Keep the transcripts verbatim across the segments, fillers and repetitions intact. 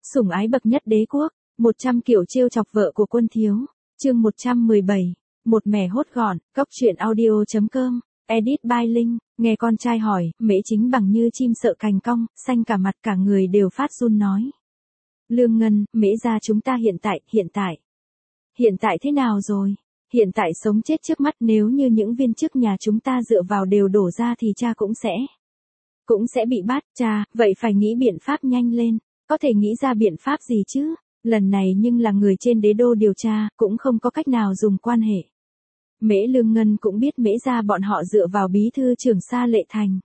Sủng ái bậc nhất đế quốc, một trăm kiểu trêu chọc vợ của quân thiếu. Chương một trăm mười bảy. Một mẻ hốt gọn, cóc truyện audio chấm com, edit by Linh. Nghe con trai hỏi, Mễ Chính Bằng như chim sợ cành cong, xanh cả mặt cả người đều phát run nói. Lương Ngân, Mễ gia chúng ta hiện tại, hiện tại. Hiện tại thế nào rồi? Hiện tại sống chết trước mắt, nếu như những viên chức nhà chúng ta dựa vào đều đổ ra thì cha cũng sẽ. Cũng sẽ bị bắt, cha, vậy phải nghĩ biện pháp nhanh lên. Có thể nghĩ ra biện pháp gì chứ? Lần này nhưng là người trên đế đô điều tra, cũng không có cách nào dùng quan hệ. Mễ Lương Ngân cũng biết Mễ gia bọn họ dựa vào bí thư trưởng Sa Lệ Thành.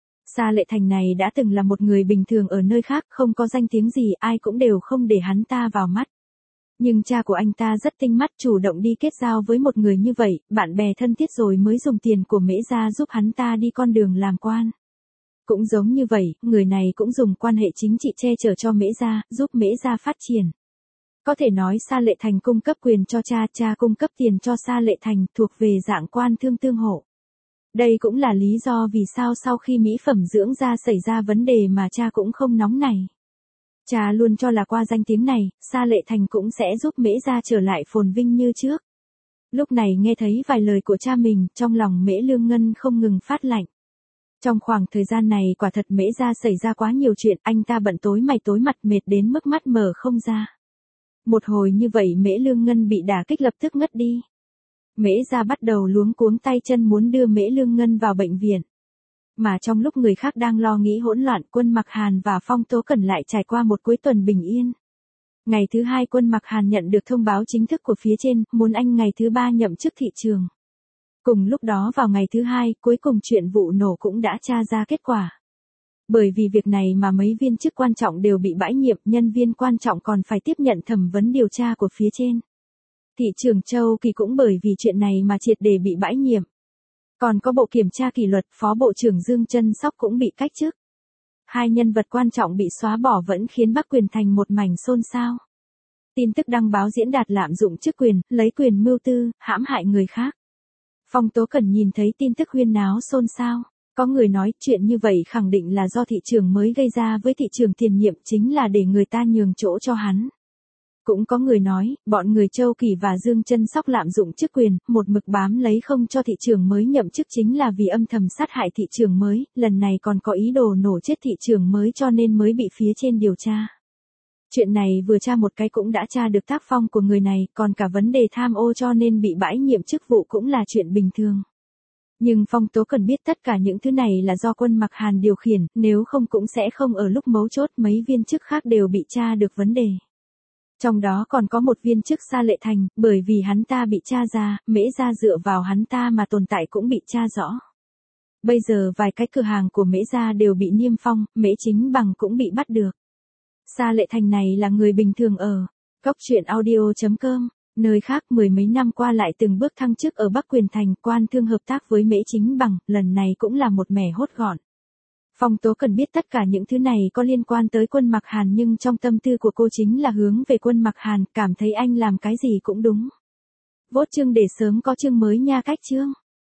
Sa Lệ Thành này đã từng là một người bình thường ở nơi khác, không có danh tiếng gì, ai cũng đều không để hắn ta vào mắt. Nhưng cha của anh ta rất tinh mắt, chủ động đi kết giao với một người như vậy, bạn bè thân thiết rồi mới dùng tiền của Mễ gia giúp hắn ta đi con đường làm quan. Cũng giống như vậy, người này cũng dùng quan hệ chính trị che chở cho Mễ gia, giúp Mễ gia phát triển. Có thể nói Sa Lệ Thành cung cấp quyền cho cha, cha cung cấp tiền cho Sa Lệ Thành, thuộc về dạng quan thương tương hộ. Đây cũng là lý do vì sao sau khi mỹ phẩm dưỡng da xảy ra vấn đề mà cha cũng không nóng nảy. Cha luôn cho là qua danh tiếng này, Sa Lệ Thành cũng sẽ giúp Mễ gia trở lại phồn vinh như trước. Lúc này nghe thấy vài lời của cha mình, trong lòng Mễ Lương Ngân không ngừng phát lạnh. Trong khoảng thời gian này quả thật Mễ gia xảy ra quá nhiều chuyện, anh ta bận tối mày tối mặt mệt đến mức mắt mở không ra. Một hồi như vậy Mễ Lương Ngân bị đả kích lập tức ngất đi. Mễ gia bắt đầu luống cuống tay chân muốn đưa Mễ Lương Ngân vào bệnh viện. Mà trong lúc người khác đang lo nghĩ hỗn loạn, Quân Mặc Hàn và Phong Tố Cẩn lại trải qua một cuối tuần bình yên. Ngày thứ hai Quân Mặc Hàn nhận được thông báo chính thức của phía trên, muốn anh ngày thứ ba nhậm chức thị trường. Cùng lúc đó vào ngày thứ hai, cuối cùng chuyện vụ nổ cũng đã tra ra kết quả. Bởi vì việc này mà mấy viên chức quan trọng đều bị bãi nhiệm, nhân viên quan trọng còn phải tiếp nhận thẩm vấn điều tra của phía trên. Thị trưởng Châu Kỳ cũng bởi vì chuyện này mà triệt để bị bãi nhiệm. Còn có bộ kiểm tra kỷ luật, phó bộ trưởng Dương Trân Sóc cũng bị cách chức. Hai nhân vật quan trọng bị xóa bỏ vẫn khiến Bắc Quyền thành một mảnh xôn xao. Tin tức đăng báo diễn đạt lạm dụng chức quyền, lấy quyền mưu tư, hãm hại người khác. Phong Tố Cẩn nhìn thấy tin tức huyên náo xôn xao. Có người nói chuyện như vậy khẳng định là do thị trường mới gây ra với thị trường tiền nhiệm, chính là để người ta nhường chỗ cho hắn. Cũng có người nói, bọn người Châu Kỳ và Dương Trân Sóc lạm dụng chức quyền, một mực bám lấy không cho thị trường mới nhậm chức chính là vì âm thầm sát hại thị trường mới, lần này còn có ý đồ nổ chết thị trường mới cho nên mới bị phía trên điều tra. Chuyện này vừa tra một cái cũng đã tra được tác phong của người này, còn cả vấn đề tham ô cho nên bị bãi nhiệm chức vụ cũng là chuyện bình thường. Nhưng Phong Tố Cẩn biết tất cả những thứ này là do Quân Mặc Hàn điều khiển, nếu không cũng sẽ không ở lúc mấu chốt mấy viên chức khác đều bị tra được vấn đề. Trong đó còn có một viên chức Sa Lệ Thành, bởi vì hắn ta bị tra ra, Mễ gia dựa vào hắn ta mà tồn tại cũng bị tra rõ. Bây giờ vài cái cửa hàng của Mễ gia đều bị niêm phong, Mễ Chính Bằng cũng bị bắt được. Sa Lệ Thành này là người bình thường ở. Cóc truyện audio chấm com. Nơi khác mười mấy năm qua lại từng bước thăng chức ở Bắc Quyền thành, quan thương hợp tác với Mễ Chính Bằng, lần này cũng là một mẻ hốt gọn. Phong Tố Cần biết tất cả những thứ này có liên quan tới Quân Mặc Hàn nhưng trong tâm tư của cô chính là hướng về Quân Mặc Hàn, cảm thấy anh làm cái gì cũng đúng. Vote chương để sớm có chương mới nha cách chương.